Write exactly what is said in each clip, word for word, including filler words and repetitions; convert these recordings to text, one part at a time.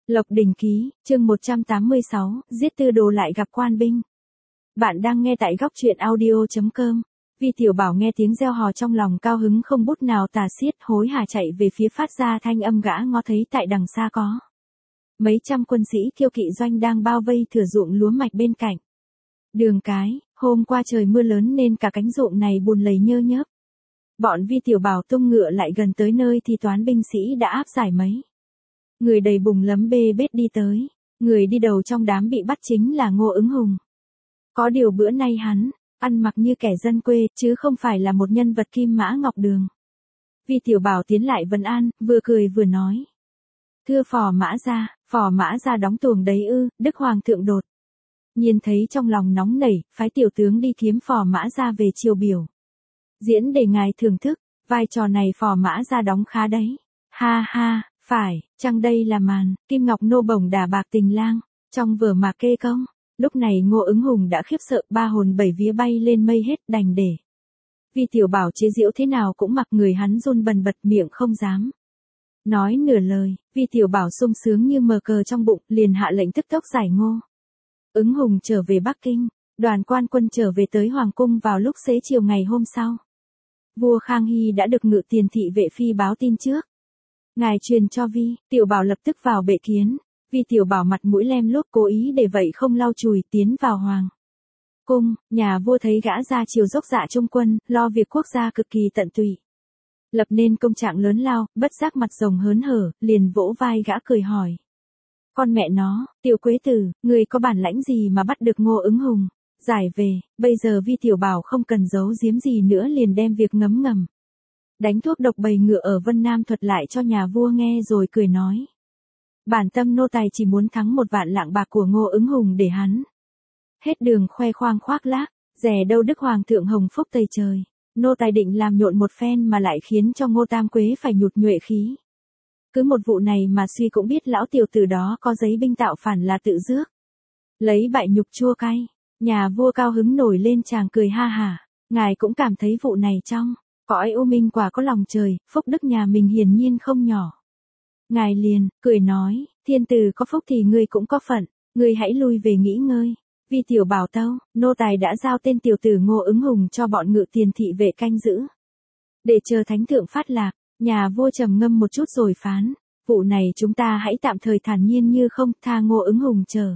Lộc Đình Ký, chương một trăm tám mươi sáu, giết tư đồ lại gặp quan binh. Bạn đang nghe tại góc truyện audio.com. Vi Tiểu Bảo nghe tiếng reo hò trong lòng cao hứng không bút nào tả xiết, hối hả chạy về phía phát ra thanh âm gã ngó thấy tại đằng xa có mấy trăm quân sĩ kiêu kỵ doanh đang bao vây thửa ruộng lúa mạch bên cạnh. Đường cái, hôm qua trời mưa lớn nên cả cánh ruộng này bùn lầy nhơ nhớp. Bọn Vi Tiểu Bảo tung ngựa lại gần tới nơi thì toán binh sĩ đã áp giải mấy người đầy bùng lấm bê bết đi tới. Người đi đầu trong đám bị bắt chính là Ngô Ứng Hùng. Có điều bữa nay hắn ăn mặc như kẻ dân quê chứ không phải là một nhân vật kim mã ngọc đường. Vi Tiểu Bảo tiến lại vấn an, vừa cười vừa nói: "Thưa phò mã gia, phò mã gia đóng tuồng đấy ư?" Đức Hoàng thượng đột nhiên thấy trong lòng nóng nảy, phái tiểu tướng đi kiếm phò mã gia về triều biểu diễn để ngài thưởng thức. Vai trò này phò mã gia đóng khá đấy. Ha ha, phải, chăng đây là màn Kim Ngọc nô bổng đả bạc tình lang trong vở Mạc Kê Công? Lúc này Ngô Ứng Hùng đã khiếp sợ, ba hồn bảy vía bay lên mây hết, đành để Vi Tiểu Bảo chế giễu thế nào cũng mặc người hắn run bần bật, miệng không dám nói nửa lời. Vi Tiểu Bảo sung sướng như mờ cờ trong bụng, liền hạ lệnh tức tốc giải Ngô Ứng Hùng trở về Bắc Kinh. Đoàn quan quân trở về tới Hoàng cung vào lúc xế chiều ngày hôm sau. Vua Khang Hy đã được Ngự Tiền thị vệ phi báo tin trước. Ngài truyền cho Vi Tiểu Bảo lập tức vào bệ kiến. Vi Tiểu Bảo mặt mũi lem lốt, cố ý để vậy không lau chùi, tiến vào hoàng cung. Nhà vua thấy gã ra chiều dốc dạ trung quân, lo việc quốc gia cực kỳ tận tụy, lập nên công trạng lớn lao, bất giác mặt rồng hớn hở, liền vỗ vai gã cười hỏi: "Con mẹ nó, Tiểu Quế Tử, người có bản lãnh gì mà bắt được Ngô Ứng Hùng giải về?" Bây giờ Vi Tiểu Bảo không cần giấu giếm gì nữa, liền đem việc ngấm ngầm đánh thuốc độc bầy ngựa ở Vân Nam thuật lại cho nhà vua nghe, rồi cười nói: "Bản tâm nô tài chỉ muốn thắng một vạn lạng bạc của Ngô Ứng Hùng để hắn hết đường khoe khoang khoác lác, dè đâu Đức Hoàng thượng hồng phúc tây trời. Nô tài định làm nhộn một phen mà lại khiến cho Ngô Tam Quế phải nhụt nhuệ khí. Cứ một vụ này mà suy cũng biết lão tiểu tử đó có giấy binh tạo phản là tự rước lấy bại nhục chua cay." Nhà vua cao hứng nổi lên, chàng cười ha hả: "Ngài cũng cảm thấy vụ này trong cõi u minh quả có lòng trời, phúc đức nhà mình hiển nhiên không nhỏ." Ngài liền cười nói: "Thiên tử có phúc thì ngươi cũng có phận, ngươi hãy lui về nghỉ ngơi." Vi Tiểu Bảo tâu: "Nô tài đã giao tên tiểu tử Ngô Ứng Hùng cho bọn Ngự Tiền thị vệ canh giữ, để chờ thánh thượng phát lạc." Nhà vua trầm ngâm một chút rồi phán: "Vụ này chúng ta hãy tạm thời thản nhiên như không, tha Ngô Ứng Hùng trở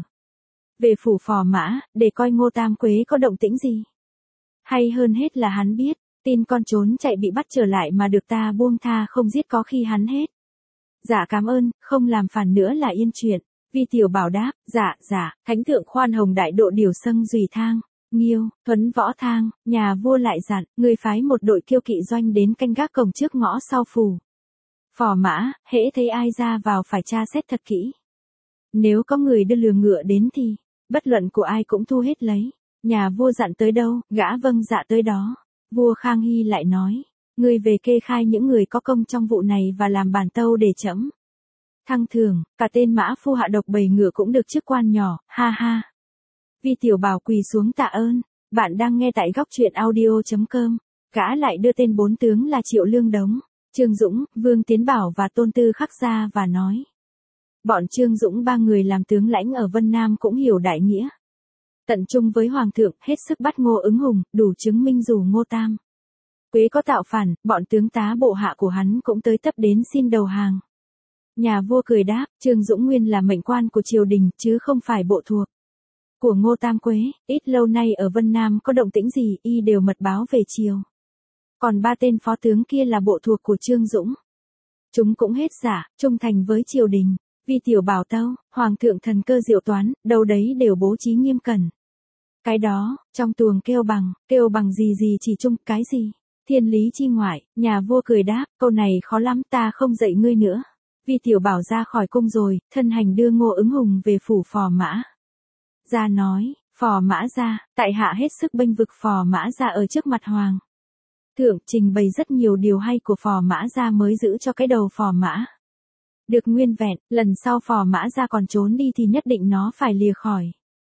về phủ phò mã, để coi Ngô Tam Quế có động tĩnh gì. Hay hơn hết là hắn biết tin con trốn chạy bị bắt trở lại mà được ta buông tha không giết, có khi hắn hết dạ cảm ơn, không làm phản nữa là yên chuyện." Vi Tiểu Bảo đáp: "Dạ dạ, thánh thượng khoan hồng đại độ, điều sâng dùy thang, nghiêu, thuấn võ thang." Nhà vua lại dặn: "Người phái một đội kiêu kỵ doanh đến canh gác cổng trước ngõ sau phủ phò mã, hễ thấy ai ra vào phải tra xét thật kỹ. Nếu có người đưa lừa ngựa đến thì bất luận của ai cũng thu hết lấy." Nhà vua dặn tới đâu, gã vâng dạ tới đó. Vua Khang Hy lại nói: "Ngươi về kê khai những người có công trong vụ này và làm bản tâu để trẫm thăng thưởng, cả tên mã phu hạ độc bầy ngựa cũng được chức quan nhỏ, ha ha." Vi Tiểu Bảo quỳ xuống tạ ơn. Bạn đang nghe tại góc truyện audio.com. Gã lại đưa tên bốn tướng là Triệu Lương Đống, Trương Dũng, Vương Tiến Bảo và Tôn Tư Khắc ra và nói: "Bọn Trương Dũng ba người làm tướng lãnh ở Vân Nam cũng hiểu đại nghĩa, tận trung với Hoàng thượng, hết sức bắt Ngô Ứng Hùng, đủ chứng minh dù Ngô Tam Quế có tạo phản, bọn tướng tá bộ hạ của hắn cũng tới tấp đến xin đầu hàng." Nhà vua cười đáp: "Trương Dũng nguyên là mệnh quan của triều đình, chứ không phải bộ thuộc của Ngô Tam Quế. Ít lâu nay ở Vân Nam có động tĩnh gì, y đều mật báo về triều. Còn ba tên phó tướng kia là bộ thuộc của Trương Dũng. Chúng cũng hết giả, trung thành với triều đình." Vi Tiểu Bảo tâu: "Hoàng thượng thần cơ diệu toán, đâu đấy đều bố trí nghiêm cẩn. Cái đó, trong tuồng kêu bằng, kêu bằng gì gì chỉ chung, cái gì thiên lý chi ngoại." Nhà vua cười đáp: "Câu này khó lắm, ta không dạy ngươi nữa." Vi Tiểu Bảo ra khỏi cung rồi, thân hành đưa Ngô Ứng Hùng về phủ phò mã. Ra nói: "Phò mã gia, tại hạ hết sức bênh vực phò mã gia ở trước mặt hoàng thượng, trình bày rất nhiều điều hay của phò mã gia mới giữ cho cái đầu phò mã được nguyên vẹn, lần sau phò mã gia còn trốn đi thì nhất định nó phải lìa khỏi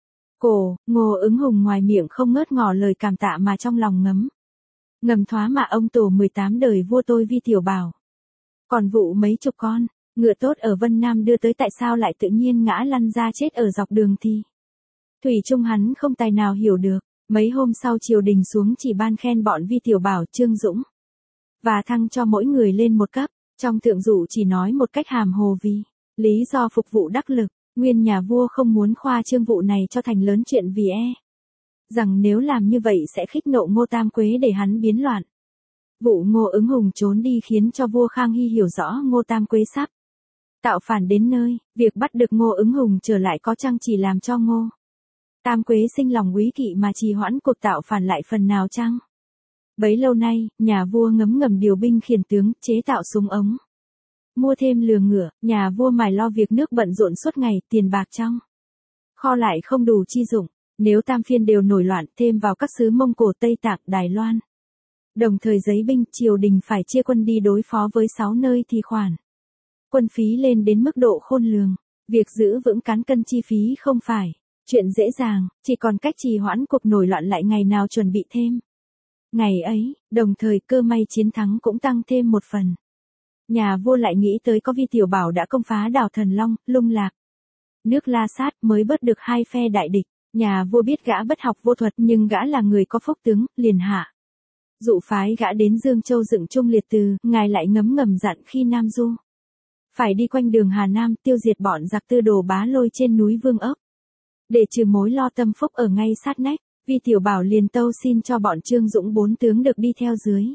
cổ." Ngô Ứng Hùng ngoài miệng không ngớt ngỏ lời cảm tạ mà trong lòng ngấm ngầm thoá mà ông tổ mười tám đời vua tôi Vi Tiểu Bảo còn vụ mấy chục con Ngựa tốt ở Vân Nam đưa tới tại sao lại tự nhiên ngã lăn ra chết ở dọc đường thì. Thủy chung hắn không tài nào hiểu được, mấy hôm sau triều đình xuống chỉ ban khen bọn Vi Tiểu Bảo, Trương Dũng và thăng cho mỗi người lên một cấp, trong thượng dụ chỉ nói một cách hàm hồ vì lý do phục vụ đắc lực, nguyên nhà vua không muốn khoa trương vụ này cho thành lớn chuyện vì e rằng nếu làm như vậy sẽ khích nộ Ngô Tam Quế để hắn biến loạn. Vụ Ngô Ứng Hùng trốn đi khiến cho vua Khang Hy hiểu rõ Ngô Tam Quế sắp tạo phản đến nơi, việc bắt được Ngô Ứng Hùng trở lại có chăng chỉ làm cho Ngô Tam Quế sinh lòng úy kỵ mà trì hoãn cuộc tạo phản lại phần nào chăng? Bấy lâu nay, nhà vua ngấm ngầm điều binh khiển tướng, chế tạo súng ống, mua thêm lừa ngựa, nhà vua mải lo việc nước bận rộn suốt ngày, tiền bạc trong kho lại không đủ chi dụng, nếu tam phiên đều nổi loạn thêm vào các xứ Mông Cổ, Tây Tạng, Đài Loan. Đồng thời giấy binh, triều đình phải chia quân đi đối phó với sáu nơi thì khoản quân phí lên đến mức độ khôn lường, việc giữ vững cán cân chi phí không phải chuyện dễ dàng, chỉ còn cách trì hoãn cuộc nổi loạn lại ngày nào chuẩn bị thêm. Ngày ấy, đồng thời cơ may chiến thắng cũng tăng thêm một phần. Nhà vua lại nghĩ tới có Vi Tiểu Bảo đã công phá đảo Thần Long, Lung Lạc, nước La Sát mới bớt được hai phe đại địch. Nhà vua biết gã bất học vô thuật nhưng gã là người có phúc tướng, liền hạ dụ phái gã đến Dương Châu dựng Trung Liệt Từ, ngài lại ngấm ngầm dặn khi Nam Du phải đi quanh đường Hà Nam tiêu diệt bọn giặc Tư Đồ Bá Lôi trên núi Vương Ốc. Để trừ mối lo tâm phúc ở ngay sát nách, Vi Tiểu Bảo liền tâu xin cho bọn Trương Dũng bốn tướng được đi theo dưới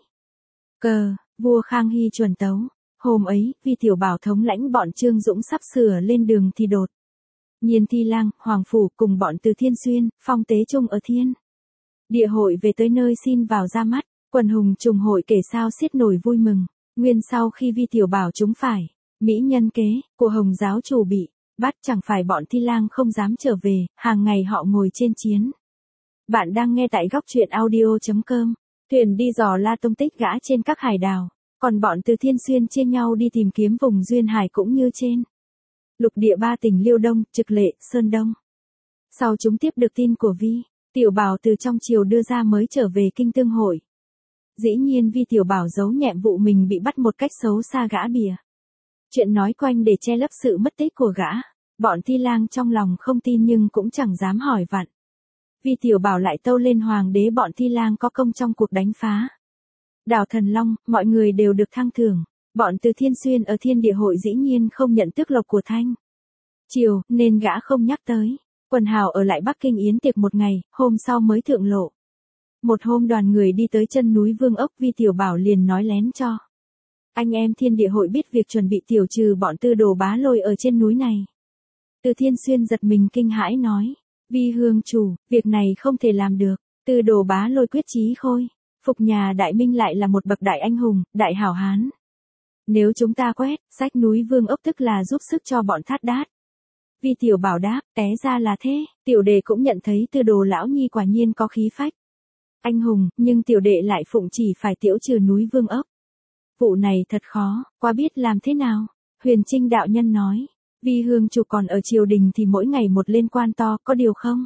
cờ, vua Khang Hy chuẩn tấu. Hôm ấy, Vi Tiểu Bảo thống lãnh bọn Trương Dũng sắp sửa lên đường thì đột nhiên Thi Lang, Hoàng Phủ cùng bọn từ Thiên Xuyên, Phong Tế Trung ở Thiên Địa Hội về tới nơi xin vào ra mắt. Quần hùng trùng hội kể sao xiết nổi vui mừng. Nguyên sau khi Vi Tiểu Bảo chúng phải mỹ nhân kế của Hồng giáo chủ bị bắt, chẳng phải bọn Thi Lang không dám trở về, hàng ngày họ ngồi trên chiến. Bạn đang nghe tại góc truyện audio chấm com. Thuyền đi dò la tung tích gã trên các hải đảo, còn bọn từ Thiên Xuyên chia nhau đi tìm kiếm vùng duyên hải cũng như trên lục địa ba tỉnh Liêu Đông, Trực Lệ, Sơn Đông. Sau chúng tiếp được tin của Vi Tiểu Bảo từ trong triều đưa ra mới trở về kinh tương hội. Dĩ nhiên Vi Tiểu Bảo giấu nhẹm vụ mình bị bắt một cách xấu xa gã bìa chuyện nói quanh để che lấp sự mất tích của gã. Bọn Thi Lang trong lòng không tin nhưng cũng chẳng dám hỏi vặn. Vi Tiểu Bảo lại tâu lên hoàng đế bọn Thi Lang có công trong cuộc đánh phá đảo Thần Long, mọi người đều được thăng thưởng. Bọn từ Thiên Xuyên ở Thiên Địa Hội dĩ nhiên không nhận tước lộc của Thanh triều, nên gã không nhắc tới. Quần hào ở lại Bắc Kinh yến tiệc một ngày, hôm sau mới thượng lộ. Một hôm đoàn người đi tới chân núi Vương Ốc, Vi Tiểu Bảo liền nói lén cho anh em Thiên Địa Hội biết việc chuẩn bị tiểu trừ bọn Tư Đồ Bá Lôi ở trên núi này. Từ Thiên Xuyên giật mình kinh hãi nói, Vi Hương chủ, việc này không thể làm được. Tư Đồ Bá Lôi quyết chí khôi phục nhà Đại Minh lại là một bậc đại anh hùng, đại hảo hán. Nếu chúng ta quét sách núi Vương Ốc tức là giúp sức cho bọn Thát Đát. Vi Tiểu Bảo đáp, té ra là thế. Tiểu đệ cũng nhận thấy Tư Đồ lão nhi quả nhiên có khí phách anh hùng, nhưng tiểu đệ lại phụng chỉ phải tiễu trừ núi Vương Ốc. Vụ này thật khó, quá biết làm thế nào. Huyền Trinh đạo nhân nói, Vi Hương chủ còn ở triều đình thì mỗi ngày một lên quan to, có điều không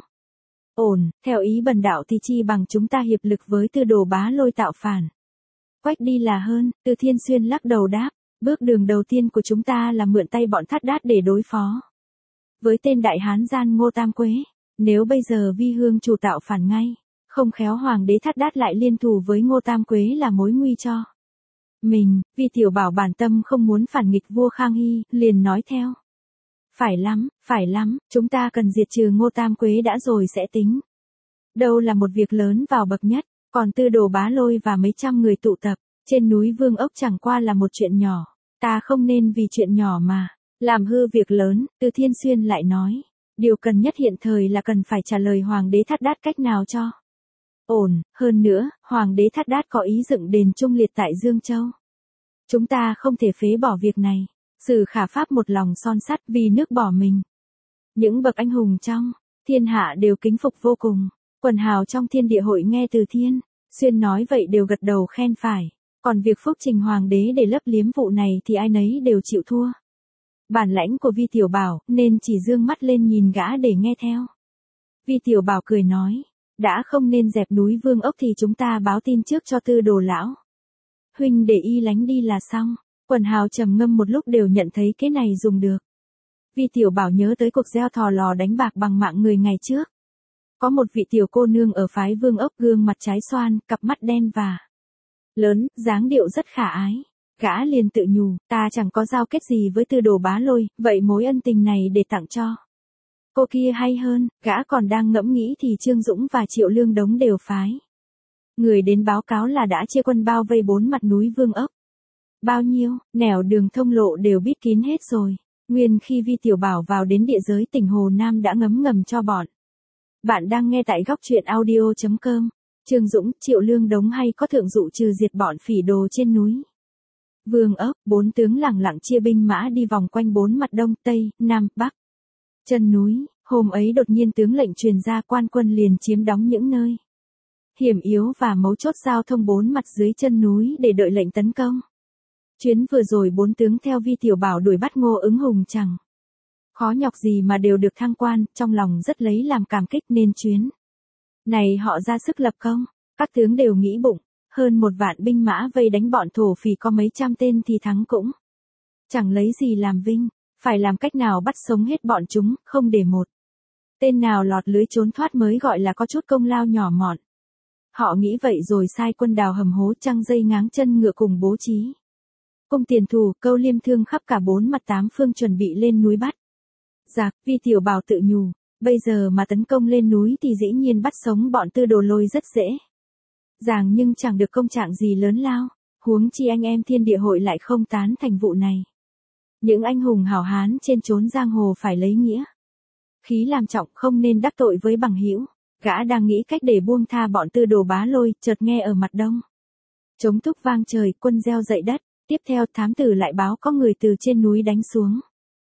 ổn, theo ý bần đạo thì chi bằng chúng ta hiệp lực với Tư Đồ Bá Lôi tạo phản quách đi là hơn. Từ Thiên Xuyên lắc đầu đáp, bước đường đầu tiên của chúng ta là mượn tay bọn Thát Đát để đối phó với tên đại hán gian Ngô Tam Quế. Nếu bây giờ Vi Hương chủ tạo phản ngay, không khéo hoàng đế Thát Đát lại liên thủ với Ngô Tam Quế là mối nguy cho mình. Vi Tiểu Bảo bản tâm không muốn phản nghịch vua Khang Hy, liền nói theo, phải lắm, phải lắm, chúng ta cần diệt trừ Ngô Tam Quế đã rồi sẽ tính. Đâu là một việc lớn vào bậc nhất, còn Tư Đồ Bá Lôi và mấy trăm người tụ tập trên núi Vương Ốc chẳng qua là một chuyện nhỏ. Ta không nên vì chuyện nhỏ mà làm hư việc lớn. Từ Thiên Xuyên lại nói, điều cần nhất hiện thời là cần phải trả lời hoàng đế Thát Đát cách nào cho ổn. Hơn nữa, hoàng đế Thát Đát có ý dựng đền Trung Liệt tại Dương Châu. Chúng ta không thể phế bỏ việc này. Sử Khả Pháp một lòng son sắt vì nước bỏ mình. Những bậc anh hùng trong thiên hạ đều kính phục vô cùng. Quần hào trong Thiên Địa Hội nghe Từ Thiên Xuyên nói vậy đều gật đầu khen phải. Còn việc phúc trình hoàng đế để lấp liếm vụ này thì ai nấy đều chịu thua. Bản lãnh của Vi Tiểu Bảo nên chỉ dương mắt lên nhìn gã để nghe theo. Vi Tiểu Bảo cười nói, đã không nên dẹp núi Vương Ốc thì chúng ta báo tin trước cho Tư Đồ lão huynh để y lánh đi là xong. Quần hào trầm ngâm một lúc đều nhận thấy cái này dùng được. Vi Tiểu Bảo nhớ tới cuộc gieo thò lò đánh bạc bằng mạng người ngày trước. Có một vị tiểu cô nương ở phái Vương Ốc, gương mặt trái xoan, cặp mắt đen và lớn, dáng điệu rất khả ái. Gã liền tự nhủ, ta chẳng có giao kết gì với Tư Đồ Bá Lôi, vậy mối ân tình này để tặng cho cô kia hay hơn. Gã còn đang ngẫm nghĩ thì Trương Dũng và Triệu Lương Đống đều phái người đến báo cáo là đã chia quân bao vây bốn mặt núi Vương Ốc. Bao nhiêu, nẻo đường thông lộ đều bít kín hết rồi. Nguyên khi Vi Tiểu Bảo vào đến địa giới tỉnh Hồ Nam đã ngấm ngầm cho bọn. Bạn đang nghe tại góc truyện audio chấm com. Trương Dũng, Triệu Lương Đống hay có thượng dụ trừ diệt bọn phỉ đồ trên núi Vương Ốc. Bốn tướng lẳng lặng chia binh mã đi vòng quanh bốn mặt đông, tây, nam, bắc. Chân núi, hôm ấy đột nhiên tướng lệnh truyền ra, quan quân liền chiếm đóng những nơi hiểm yếu và mấu chốt giao thông bốn mặt dưới chân núi để đợi lệnh tấn công. Chuyến vừa rồi bốn tướng theo Vi Tiểu Bảo đuổi bắt Ngô Ứng Hùng chẳng khó nhọc gì mà đều được thăng quan, trong lòng rất lấy làm cảm kích nên chuyến này họ ra sức lập công. Các tướng đều nghĩ bụng, hơn một vạn binh mã vây đánh bọn thổ phỉ có mấy trăm tên thì thắng cũng chẳng lấy gì làm vinh, phải làm cách nào bắt sống hết bọn chúng, không để một tên nào lọt lưới trốn thoát mới gọi là có chút công lao nhỏ mọn. Họ nghĩ vậy rồi sai quân đào hầm hố trăng dây ngáng chân ngựa cùng bố trí cung tiền thủ, câu liêm thương khắp cả bốn mặt tám phương chuẩn bị lên núi bắt giặc. Vi Tiểu Bảo tự nhủ, bây giờ mà tấn công lên núi thì dĩ nhiên bắt sống bọn Tư Đồ Lôi rất dễ dàng nhưng chẳng được công trạng gì lớn lao, huống chi anh em thiên địa hội lại không tán thành vụ này. Những anh hùng hảo hán trên chốn giang hồ phải lấy nghĩa khí làm trọng, không nên đắc tội với bằng hữu. Gã đang nghĩ cách để buông tha bọn Tư Đồ Bá Lôi, chợt nghe ở mặt đông trống thúc vang trời, quân gieo dậy đất. Tiếp theo thám tử lại báo có người từ trên núi đánh xuống.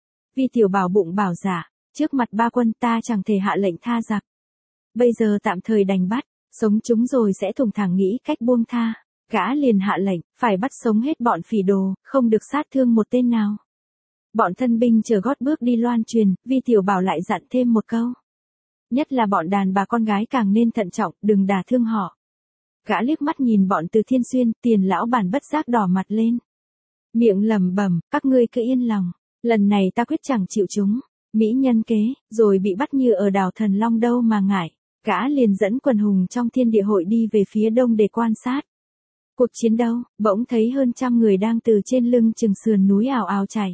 Vi Tiểu Bảo bụng bảo giả, trước mặt ba quân ta chẳng thể hạ lệnh tha giặc. Bây giờ tạm thời đành bắt, sống chúng rồi sẽ thủng thẳng nghĩ cách buông tha. Gã liền hạ lệnh, phải bắt sống hết bọn phỉ đồ, không được sát thương một tên nào. Bọn thân binh chờ gót bước đi loan truyền, Vi Tiểu Bảo lại dặn thêm một câu. Nhất là bọn đàn bà con gái càng nên thận trọng, đừng đả thương họ. Gã liếc mắt nhìn bọn Từ Thiên Xuyên, Tiền lão bản bất giác đỏ mặt lên. Miệng lẩm bẩm, các ngươi cứ yên lòng, lần này ta quyết chẳng chịu chúng. Mỹ nhân kế, rồi bị bắt như ở đảo Thần Long đâu mà ngại. Gã liền dẫn quần hùng trong thiên địa hội đi về phía đông để quan sát cuộc chiến đấu. Bỗng thấy hơn trăm người đang từ trên lưng chừng sườn núi ào ào chảy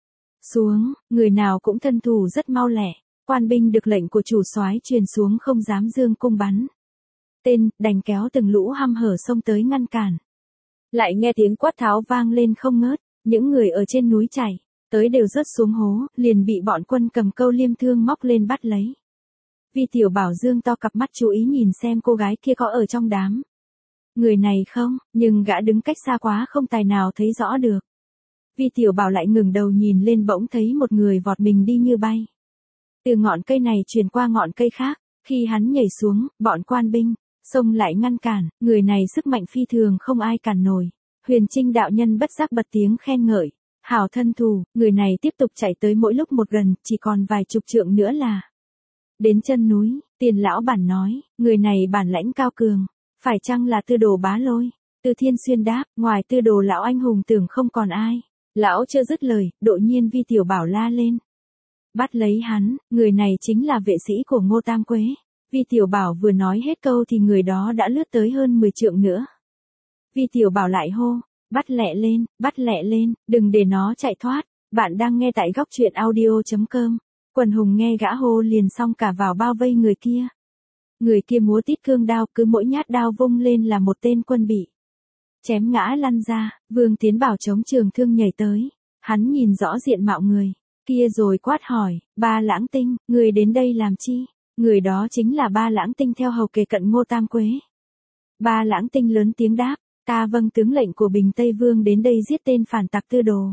xuống, người nào cũng thân thủ rất mau lẹ. Quan binh được lệnh của chủ soái truyền xuống không dám dương cung bắn tên, đành kéo từng lũ hăm hở xông tới ngăn cản. Lại nghe tiếng quát tháo vang lên không ngớt, những người ở trên núi chảy tới đều rớt xuống hố, liền bị bọn quân cầm câu liêm thương móc lên bắt lấy. Vi Tiểu Bảo dương to cặp mắt chú ý nhìn xem cô gái kia có ở trong đám người này không, nhưng gã đứng cách xa quá không tài nào thấy rõ được. Vi Tiểu Bảo lại ngừng đầu nhìn lên, bỗng thấy một người vọt mình đi như bay từ ngọn cây này truyền qua ngọn cây khác. Khi hắn nhảy xuống, bọn quan binh xông lại ngăn cản, người này sức mạnh phi thường không ai cản nổi. Huyền Trinh đạo nhân bất giác bật tiếng khen ngợi, hảo thân thủ. Người này tiếp tục chạy tới, mỗi lúc một gần, chỉ còn vài chục trượng nữa là đến chân núi. Tiền lão bản nói, người này bản lãnh cao cường, phải chăng là Tư Đồ Bá Lôi? Từ Thiên Xuyên đáp, ngoài Tư Đồ lão anh hùng tưởng không còn ai. Lão chưa dứt lời, đột nhiên Vi Tiểu Bảo la lên, bắt lấy hắn. Người này chính là vệ sĩ của Ngô Tam Quế. Vi Tiểu Bảo vừa nói hết câu thì người đó đã lướt tới hơn mười trượng nữa. Vi Tiểu Bảo lại hô, bắt lẹ lên, bắt lẹ lên, đừng để nó chạy thoát. Bạn đang nghe tại góc truyện audio chấm com. Quần hùng nghe gã hô liền xong cả vào bao vây người kia. Người kia múa tít cương đao, cứ mỗi nhát đao vung lên là một tên quân bị chém ngã lăn ra. Vương Tiến Bảo chống trường thương nhảy tới, hắn nhìn rõ diện mạo người kia rồi quát hỏi, Ba Lãng Tinh, người đến đây làm chi? Người đó chính là Ba Lãng Tinh theo hầu kề cận Ngô Tam Quế. Ba Lãng Tinh lớn tiếng đáp, ta vâng tướng lệnh của Bình Tây Vương đến đây giết tên phản tặc Tư Đồ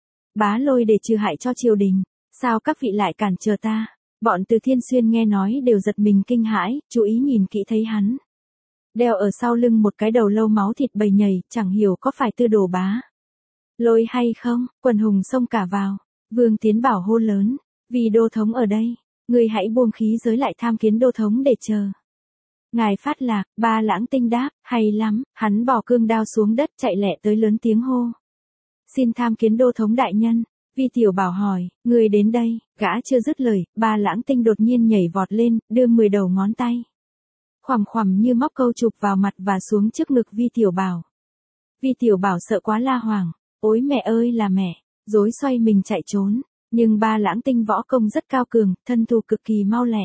Bá Lôi để trừ hại cho triều đình. Sao các vị lại cản trở ta? Bọn Từ Thiên Xuyên nghe nói đều giật mình kinh hãi, chú ý nhìn kỹ thấy hắn đeo ở sau lưng một cái đầu lâu máu thịt bầy nhầy, chẳng hiểu có phải Tư Đồ Bá Lôi hay không. Quần hùng xông cả vào. Vương Tiến Bảo hô lớn, vì đô thống ở đây, người hãy buông khí giới lại tham kiến đô thống để chờ ngài phát lạc. Ba Lãng Tinh đáp, hay lắm. Hắn bỏ cương đao xuống đất chạy lẹ tới lớn tiếng hô, Xin tham kiến đô thống đại nhân. Vi Tiểu Bảo hỏi, người đến đây, gã chưa dứt lời, Ba Lãng Tinh đột nhiên nhảy vọt lên, đưa mười đầu ngón tay. Khoằm khoằm như móc câu chụp vào mặt và xuống trước ngực Vi Tiểu Bảo. Vi Tiểu Bảo sợ quá la hoảng, ôi mẹ ơi là mẹ, rối xoay mình chạy trốn, nhưng Ba Lãng Tinh võ công rất cao cường, thân thủ cực kỳ mau lẹ.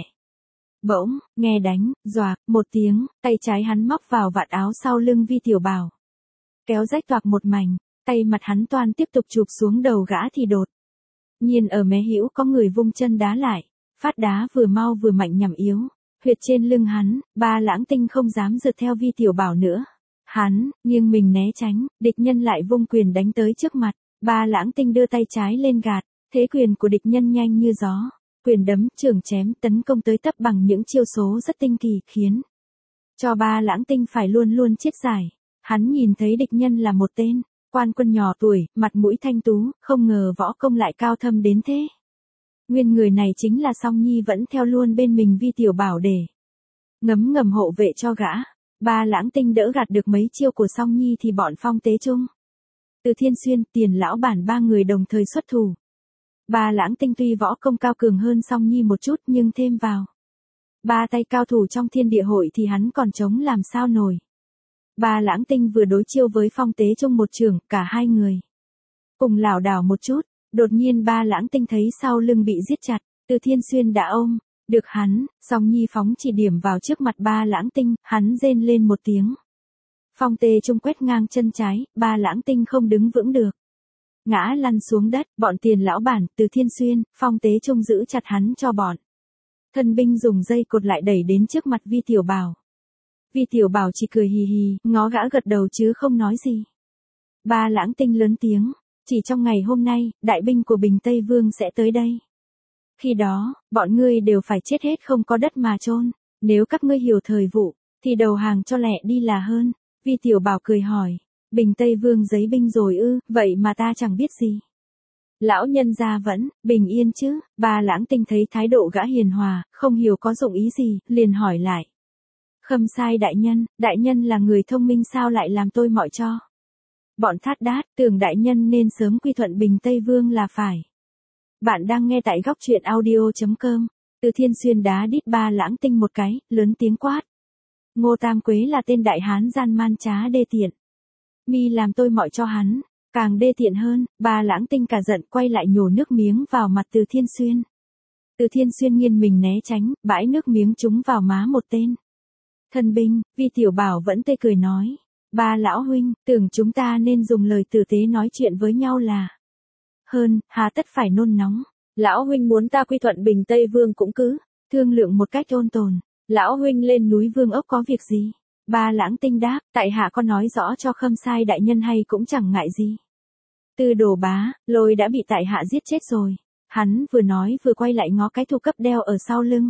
Bỗng, nghe đánh, doạc, một tiếng, tay trái hắn móc vào vạt áo sau lưng Vi Tiểu Bảo. Kéo rách toạc một mảnh, tay mặt hắn toan tiếp tục chụp xuống đầu gã thì đột nhiên ở mé hữu có người vung chân đá lại, phát đá vừa mau vừa mạnh nhằm yếu, huyệt trên lưng hắn. Ba Lãng Tinh không dám rượt theo Vi Tiểu Bảo nữa. Hắn, nghiêng mình né tránh, địch nhân lại vung quyền đánh tới trước mặt. Ba Lãng Tinh đưa tay trái lên gạt, thế quyền của địch nhân nhanh như gió. Quyền đấm, chưởng chém, tấn công tới tấp bằng những chiêu số rất tinh kỳ, khiến cho Ba Lãng Tinh phải luôn luôn chết giải. Hắn nhìn thấy địch nhân là một tên quan quân nhỏ tuổi, mặt mũi thanh tú, không ngờ võ công lại cao thâm đến thế. Nguyên người này chính là Song Nhi vẫn theo luôn bên mình Vi Tiểu Bảo để ngấm ngầm hộ vệ cho gã. Ba Lãng Tinh đỡ gạt được mấy chiêu của Song Nhi thì bọn Phong Tế Trung, Từ Thiên Xuyên, Tiền Lão Bản ba người đồng thời xuất thủ. Ba Lãng Tinh tuy võ công cao cường hơn Song Nhi một chút nhưng thêm vào ba tay cao thủ trong thiên địa hội thì hắn còn chống làm sao nổi. Ba Lãng Tinh vừa đối chiêu với Phong Tế Trung một trường, cả hai người cùng lảo đảo một chút, đột nhiên Ba Lãng Tinh thấy sau lưng bị giết chặt, Từ Thiên Xuyên đã ôm được hắn. Song Nhi phóng chỉ điểm vào trước mặt Ba Lãng Tinh, hắn rên lên một tiếng. Phong Tế Trung quét ngang chân trái, Ba Lãng Tinh không đứng vững được, ngã lăn xuống đất. Bọn Tiền Lão Bản, Từ Thiên Xuyên, Phong Tế Trung giữ chặt hắn cho bọn thân binh dùng dây cột lại đẩy đến trước mặt Vi Tiểu Bảo. Vi Tiểu Bảo chỉ cười hì hì, ngó gã gật đầu chứ không nói gì. Ba Lãng Tinh lớn tiếng, chỉ trong ngày hôm nay, đại binh của Bình Tây Vương sẽ tới đây. Khi đó, bọn ngươi đều phải chết hết không có đất mà chôn. Nếu các ngươi hiểu thời vụ, thì đầu hàng cho lẹ đi là hơn. Vi Tiểu Bảo cười hỏi, Bình Tây Vương giấy binh rồi ư, vậy mà ta chẳng biết gì. Lão nhân gia vẫn bình yên chứ. Ba Lãng Tinh thấy thái độ gã hiền hòa, không hiểu có dụng ý gì, liền hỏi lại. Khâm sai đại nhân, đại nhân là người thông minh sao lại làm tôi mọi cho. Bọn Thát Đát, tưởng đại nhân nên sớm quy thuận Bình Tây Vương là phải. Bạn đang nghe tại góc truyện audio chấm com. Từ Thiên Xuyên đá đít Ba Lãng Tinh một cái, lớn tiếng quát. Ngô Tam Quế là tên đại hán gian man trá đê tiện. Mi làm tôi mọi cho hắn, càng đê tiện hơn. Ba Lãng Tinh cả giận quay lại nhổ nước miếng vào mặt Từ Thiên Xuyên. Từ Thiên Xuyên nghiêng mình né tránh, bãi nước miếng trúng vào má một tên thân binh. Vi Tiểu Bảo vẫn tươi cười nói, Ba lão huynh, tưởng chúng ta nên dùng lời tử tế nói chuyện với nhau là hơn, hà tất phải nôn nóng. Lão huynh muốn ta quy thuận Bình Tây Vương cũng cứ thương lượng một cách ôn tồn. Lão huynh lên núi Vương Ốc có việc gì? Ba Lãng Tinh đáp, tại hạ có nói rõ cho Khâm sai đại nhân hay cũng chẳng ngại gì. Tư Đồ Bá Lôi đã bị tại hạ giết chết rồi. Hắn vừa nói vừa quay lại ngó cái thu cấp đeo ở sau lưng.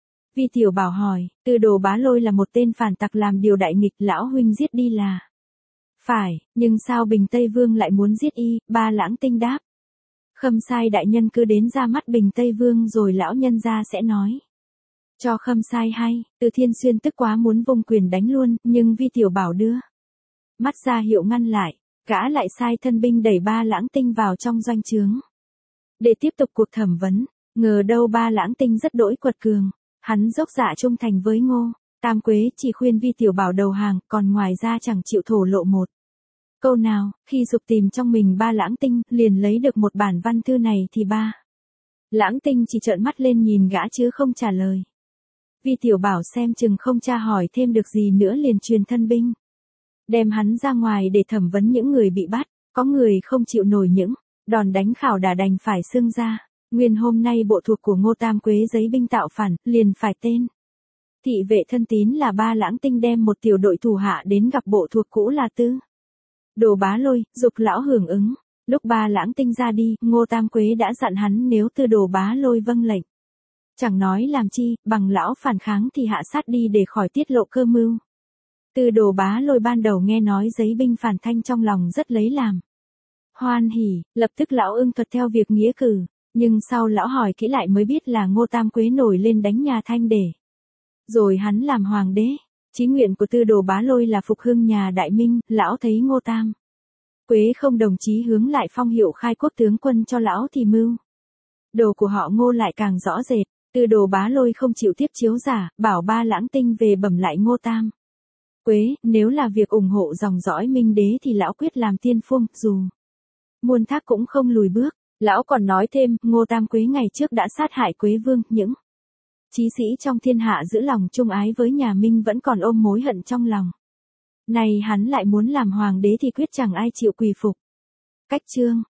Vi Tiểu Bảo hỏi, Tư Đồ Bá Lôi là một tên phản tặc làm điều đại nghịch, lão huynh giết đi là phải, nhưng sao Bình Tây Vương lại muốn giết y? Ba Lãng Tinh đáp, Khâm sai đại nhân cứ đến ra mắt Bình Tây Vương rồi lão nhân gia sẽ nói cho Khâm sai hay. Từ Thiên Xuyên tức quá muốn vung quyền đánh luôn, nhưng Vi Tiểu Bảo đưa mắt ra hiệu ngăn lại, gã lại sai thân binh đẩy Ba Lãng Tinh vào trong doanh trướng để tiếp tục cuộc thẩm vấn. Ngờ đâu Ba Lãng Tinh rất đỗi quật cường, hắn dốc dạ trung thành với Ngô Tam Quế, chỉ khuyên Vi Tiểu Bảo đầu hàng, còn ngoài ra chẳng chịu thổ lộ một câu nào. Khi dục tìm trong mình Ba Lãng Tinh, liền lấy được một bản văn thư này thì Ba Lãng Tinh chỉ trợn mắt lên nhìn gã chứ không trả lời. Vi Tiểu Bảo xem chừng không tra hỏi thêm được gì nữa liền truyền thân binh đem hắn ra ngoài để thẩm vấn những người bị bắt. Có người không chịu nổi những đòn đánh khảo đả đành phải xưng ra. Nguyên hôm nay bộ thuộc của Ngô Tam Quế giấy binh tạo phản, liền phải tên thị vệ thân tín là Ba Lãng Tinh đem một tiểu đội thủ hạ đến gặp bộ thuộc cũ là Tư Đồ Bá Lôi, dục lão hưởng ứng. Lúc Ba Lãng Tinh ra đi, Ngô Tam Quế đã dặn hắn nếu Tư Đồ Bá Lôi vâng lệnh, chẳng nói làm chi, bằng lão phản kháng thì hạ sát đi để khỏi tiết lộ cơ mưu. Tư Đồ Bá Lôi ban đầu nghe nói giấy binh phản thanh trong lòng rất lấy làm hoan hỉ, lập tức lão ưng thuật theo việc nghĩa cử, nhưng sau lão hỏi kỹ lại mới biết là Ngô Tam Quế nổi lên đánh nhà Thanh để rồi hắn làm hoàng đế. Chí nguyện của Tư Đồ Bá Lôi là phục hưng nhà Đại Minh. Lão thấy Ngô Tam Quế không đồng chí hướng lại phong hiệu khai quốc tướng quân cho lão thì mưu đồ của họ Ngô lại càng rõ rệt. Tư Đồ Bá Lôi không chịu tiếp chiếu giả, bảo ba lãng tinh về bẩm lại Ngô Tam. Quế, nếu là việc ủng hộ dòng dõi Minh Đế thì lão quyết làm tiên phong, dù muôn thác cũng không lùi bước. Lão còn nói thêm, Ngô Tam Quế ngày trước đã sát hại Quế Vương, những chí sĩ trong thiên hạ giữ lòng trung ái với nhà Minh vẫn còn ôm mối hận trong lòng. Này hắn lại muốn làm hoàng đế thì quyết chẳng ai chịu quỳ phục. Cách chương